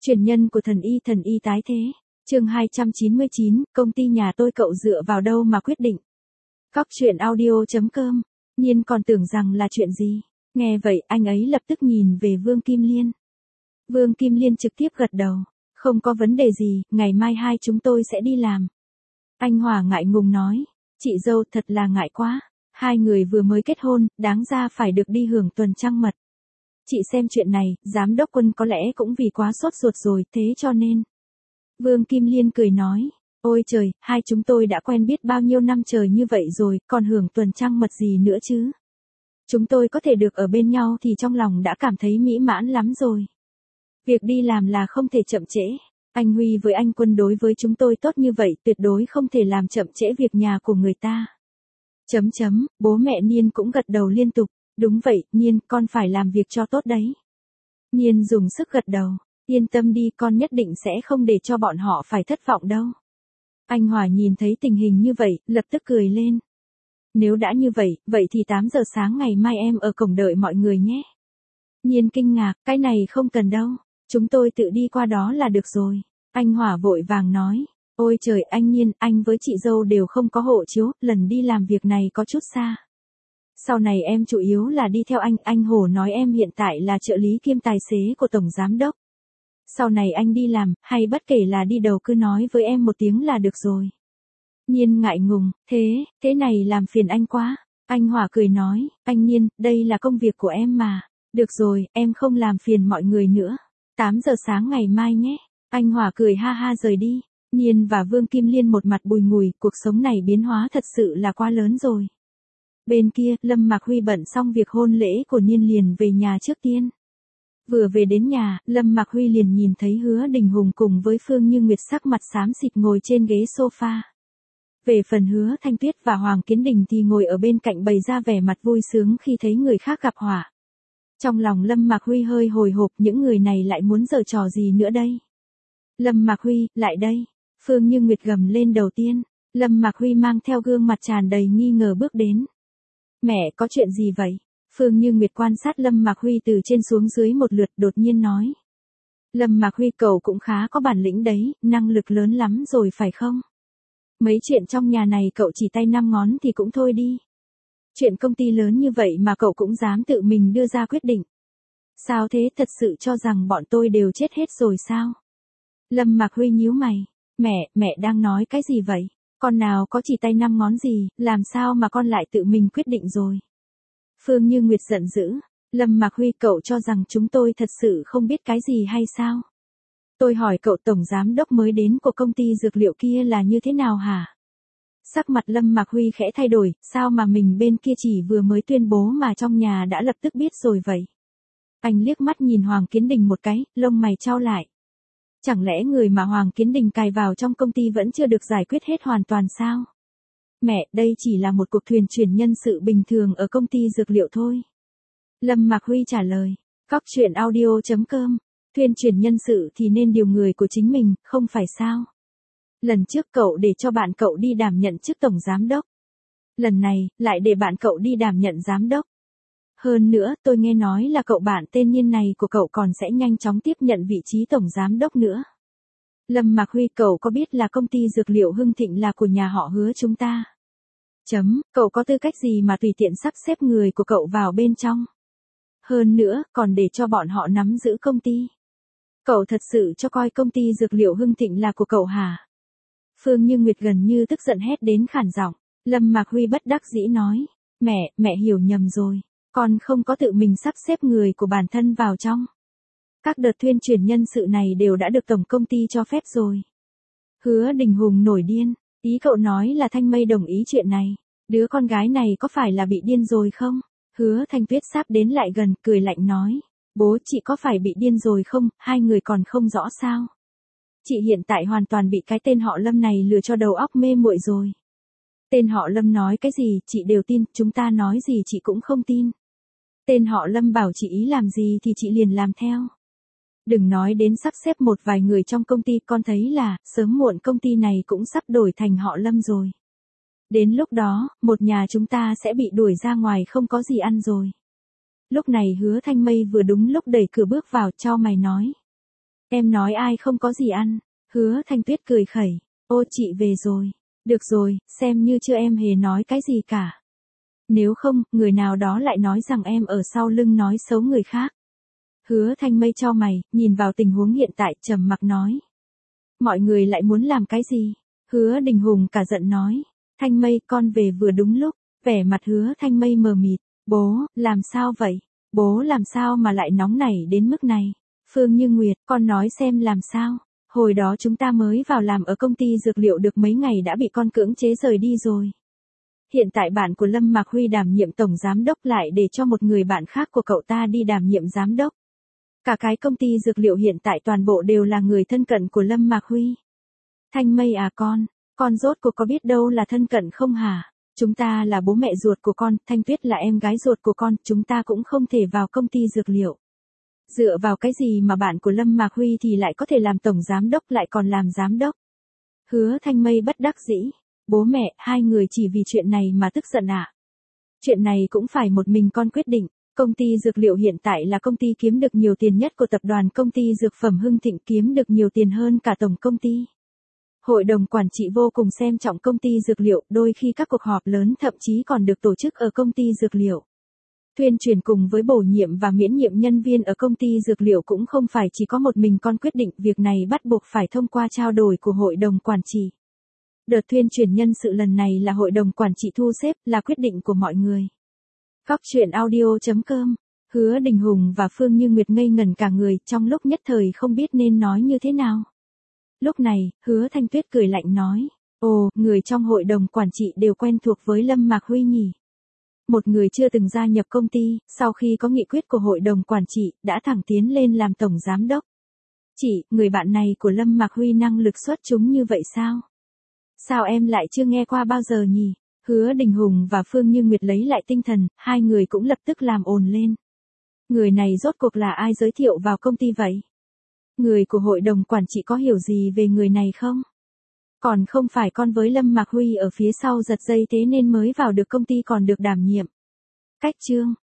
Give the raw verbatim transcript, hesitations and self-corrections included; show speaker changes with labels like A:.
A: Truyền nhân của thần y thần y tái thế. Chương hai trăm chín mươi chín, công ty nhà tôi cậu dựa vào đâu mà quyết định. Cóc truyện audio chấm com. Nhiên còn tưởng rằng là chuyện gì. Nghe vậy anh ấy lập tức nhìn về Vương Kim Liên. Vương Kim Liên trực tiếp gật đầu. Không có vấn đề gì, ngày mai hai chúng tôi sẽ đi làm. Anh Hòa ngại ngùng nói. Chị dâu thật là ngại quá. Hai người vừa mới kết hôn, đáng ra phải được đi hưởng tuần trăng mật. Chị xem chuyện này, giám đốc Quân có lẽ cũng vì quá sốt ruột rồi, thế cho nên. Vương Kim Liên cười nói, ôi trời, hai chúng tôi đã quen biết bao nhiêu năm trời như vậy rồi, còn hưởng tuần trăng mật gì nữa chứ. Chúng tôi có thể được ở bên nhau thì trong lòng đã cảm thấy mỹ mãn lắm rồi. Việc đi làm là không thể chậm trễ. Anh Huy với anh Quân đối với chúng tôi tốt như vậy, tuyệt đối không thể làm chậm trễ việc nhà của người ta. Chấm chấm, bố mẹ Niên cũng gật đầu liên tục. Đúng vậy, Niên, con phải làm việc cho tốt đấy. Niên dùng sức gật đầu. Yên tâm đi, con nhất định sẽ không để cho bọn họ phải thất vọng đâu. Anh Hòa nhìn thấy tình hình như vậy, lập tức cười lên. Nếu đã như vậy, vậy thì tám giờ sáng ngày mai em ở cổng đợi mọi người nhé. Niên kinh ngạc, cái này không cần đâu. Chúng tôi tự đi qua đó là được rồi. Anh Hòa vội vàng nói. Ôi trời, anh Niên, anh với chị dâu đều không có hộ chiếu, lần đi làm việc này có chút xa. Sau này em chủ yếu là đi theo anh, anh Hồ nói em hiện tại là trợ lý kiêm tài xế của Tổng Giám Đốc. Sau này anh đi làm, hay bất kể là đi đâu cứ nói với em một tiếng là được rồi. Nhiên ngại ngùng, thế, thế này làm phiền anh quá. Anh Hòa cười nói, anh Nhiên, đây là công việc của em mà. Được rồi, em không làm phiền mọi người nữa. tám giờ sáng ngày mai nhé. Anh Hòa cười ha ha rời đi. Nhiên và Vương Kim Liên một mặt bùi ngùi, cuộc sống này biến hóa thật sự là quá lớn rồi. Bên kia, Lâm Mạc Huy bận xong việc hôn lễ của Niên liền về nhà trước tiên. Vừa về đến nhà, Lâm Mạc Huy liền nhìn thấy Hứa Đình Hùng cùng với Phương Như Nguyệt sắc mặt xám xịt ngồi trên ghế sofa. Về phần Hứa Thanh Tuyết và Hoàng Kiến Đình thì ngồi ở bên cạnh bày ra vẻ mặt vui sướng khi thấy người khác gặp họa. Trong lòng Lâm Mạc Huy hơi hồi hộp, những người này lại muốn giở trò gì nữa đây? Lâm Mạc Huy, lại đây. Phương Như Nguyệt gầm lên đầu tiên. Lâm Mạc Huy mang theo gương mặt tràn đầy nghi ngờ bước đến. Mẹ, có chuyện gì vậy? Phương Như Nguyệt quan sát Lâm Mạc Huy từ trên xuống dưới một lượt, đột nhiên nói. Lâm Mạc Huy, cậu cũng khá có bản lĩnh đấy, năng lực lớn lắm rồi phải không? Mấy chuyện trong nhà này cậu chỉ tay năm ngón thì cũng thôi đi. Chuyện công ty lớn như vậy mà cậu cũng dám tự mình đưa ra quyết định. Sao thế, thật sự cho rằng bọn tôi đều chết hết rồi sao? Lâm Mạc Huy nhíu mày. Mẹ, mẹ đang nói cái gì vậy? Con nào có chỉ tay năm ngón gì, làm sao mà con lại tự mình quyết định rồi? Phương Như Nguyệt giận dữ. Lâm Mạc Huy, cậu cho rằng chúng tôi thật sự không biết cái gì hay sao? Tôi hỏi cậu, Tổng Giám Đốc mới đến của công ty dược liệu kia là như thế nào hả? Sắc mặt Lâm Mạc Huy khẽ thay đổi, sao mà mình bên kia chỉ vừa mới tuyên bố mà trong nhà đã lập tức biết rồi vậy? Anh liếc mắt nhìn Hoàng Kiến Đình một cái, lông mày chau lại. Chẳng lẽ người mà Hoàng Kiến Đình cài vào trong công ty vẫn chưa được giải quyết hết hoàn toàn sao? Mẹ, đây chỉ là một cuộc thuyền chuyển nhân sự bình thường ở công ty dược liệu thôi. Lâm Mạc Huy trả lời. Cóc truyện audio chấm com. Thuyền chuyển nhân sự thì nên điều người của chính mình, không phải sao? Lần trước cậu để cho bạn cậu đi đảm nhận chức tổng giám đốc. Lần này, lại để bạn cậu đi đảm nhận giám đốc. Hơn nữa, tôi nghe nói là cậu bạn tên Nhiên này của cậu còn sẽ nhanh chóng tiếp nhận vị trí tổng giám đốc nữa. Lâm Mạc Huy, cậu có biết là công ty dược liệu Hưng Thịnh là của nhà họ Hứa chúng ta? Chấm, cậu có tư cách gì mà tùy tiện sắp xếp người của cậu vào bên trong? Hơn nữa, còn để cho bọn họ nắm giữ công ty. Cậu thật sự cho coi công ty dược liệu Hưng Thịnh là của cậu hả? Phương Như Nguyệt gần như tức giận hét đến khản giọng. Lâm Mạc Huy bất đắc dĩ nói. Mẹ, mẹ hiểu nhầm rồi. Con không có tự mình sắp xếp người của bản thân vào trong. Các đợt tuyên truyền nhân sự này đều đã được tổng công ty cho phép rồi. Hứa Đình Hùng nổi điên. Ý cậu nói là Thanh Mây đồng ý chuyện này. Đứa con gái này có phải là bị điên rồi không? Hứa Thanh Tuyết sắp đến lại gần, cười lạnh nói. Bố, chị có phải bị điên rồi không? Hai người còn không rõ sao? Chị hiện tại hoàn toàn bị cái tên họ Lâm này lừa cho đầu óc mê muội rồi. Tên họ Lâm nói cái gì, chị đều tin, chúng ta nói gì chị cũng không tin. Tên họ Lâm bảo chị ý làm gì thì chị liền làm theo. Đừng nói đến sắp xếp một vài người trong công ty, con thấy là, sớm muộn công ty này cũng sắp đổi thành họ Lâm rồi. Đến lúc đó, một nhà chúng ta sẽ bị đuổi ra ngoài không có gì ăn rồi. Lúc này Hứa Thanh Mây vừa đúng lúc đẩy cửa bước vào, chau mày nói. Em nói ai không có gì ăn. Hứa Thanh Tuyết cười khẩy. Ô chị về rồi. Được rồi, xem như chưa em hề nói cái gì cả. Nếu không, người nào đó lại nói rằng em ở sau lưng nói xấu người khác. Hứa Thanh Mây chau mày, nhìn vào tình huống hiện tại, trầm mặc nói. Mọi người lại muốn làm cái gì? Hứa Đình Hùng cả giận nói. Thanh Mây, con về vừa đúng lúc. Vẻ mặt Hứa Thanh Mây mờ mịt. Bố, làm sao vậy? Bố làm sao mà lại nóng nảy đến mức này? Phương Như Nguyệt, con nói xem làm sao? Hồi đó chúng ta mới vào làm ở công ty dược liệu được mấy ngày đã bị con cưỡng chế rời đi rồi. Hiện tại bạn của Lâm Mạc Huy đảm nhiệm tổng giám đốc lại để cho một người bạn khác của cậu ta đi đảm nhiệm giám đốc. Cả cái công ty dược liệu hiện tại toàn bộ đều là người thân cận của Lâm Mạc Huy. Thanh Mây à con, con rốt cuộc có biết đâu là thân cận không hả? Chúng ta là bố mẹ ruột của con, Thanh Tuyết là em gái ruột của con, chúng ta cũng không thể vào công ty dược liệu. Dựa vào cái gì mà bạn của Lâm Mạc Huy thì lại có thể làm tổng giám đốc lại còn làm giám đốc? Hứa Thanh Mây bất đắc dĩ. Bố mẹ, hai người chỉ vì chuyện này mà tức giận ạ. À? Chuyện này cũng phải một mình con quyết định. Công ty dược liệu hiện tại là công ty kiếm được nhiều tiền nhất của tập đoàn công ty dược phẩm Hưng Thịnh, kiếm được nhiều tiền hơn cả tổng công ty. Hội đồng quản trị vô cùng xem trọng công ty dược liệu, đôi khi các cuộc họp lớn thậm chí còn được tổ chức ở công ty dược liệu. Tuyên truyền cùng với bổ nhiệm và miễn nhiệm nhân viên ở công ty dược liệu cũng không phải chỉ có một mình con quyết định, việc này bắt buộc phải thông qua trao đổi của hội đồng quản trị. Đợt tuyên truyền nhân sự lần này là hội đồng quản trị thu xếp, là quyết định của mọi người. Góc truyện audio chấm com. Hứa Đình Hùng và Phương Như Nguyệt ngây ngẩn cả người, trong lúc nhất thời không biết nên nói như thế nào. Lúc này, Hứa Thanh Tuyết cười lạnh nói. Ồ, người trong hội đồng quản trị đều quen thuộc với Lâm Mạc Huy nhỉ. Một người chưa từng gia nhập công ty, sau khi có nghị quyết của hội đồng quản trị, đã thẳng tiến lên làm tổng giám đốc. Chị, người bạn này của Lâm Mạc Huy năng lực xuất chúng như vậy sao? Sao em lại chưa nghe qua bao giờ nhỉ? Hứa Đình Hùng và Phương Như Nguyệt lấy lại tinh thần, hai người cũng lập tức làm ồn lên. Người này rốt cuộc là ai giới thiệu vào công ty vậy? Người của hội đồng quản trị có hiểu gì về người này không? Còn không phải con với Lâm Mạc Huy ở phía sau giật dây thế nên mới vào được công ty còn được đảm nhiệm. Cách chương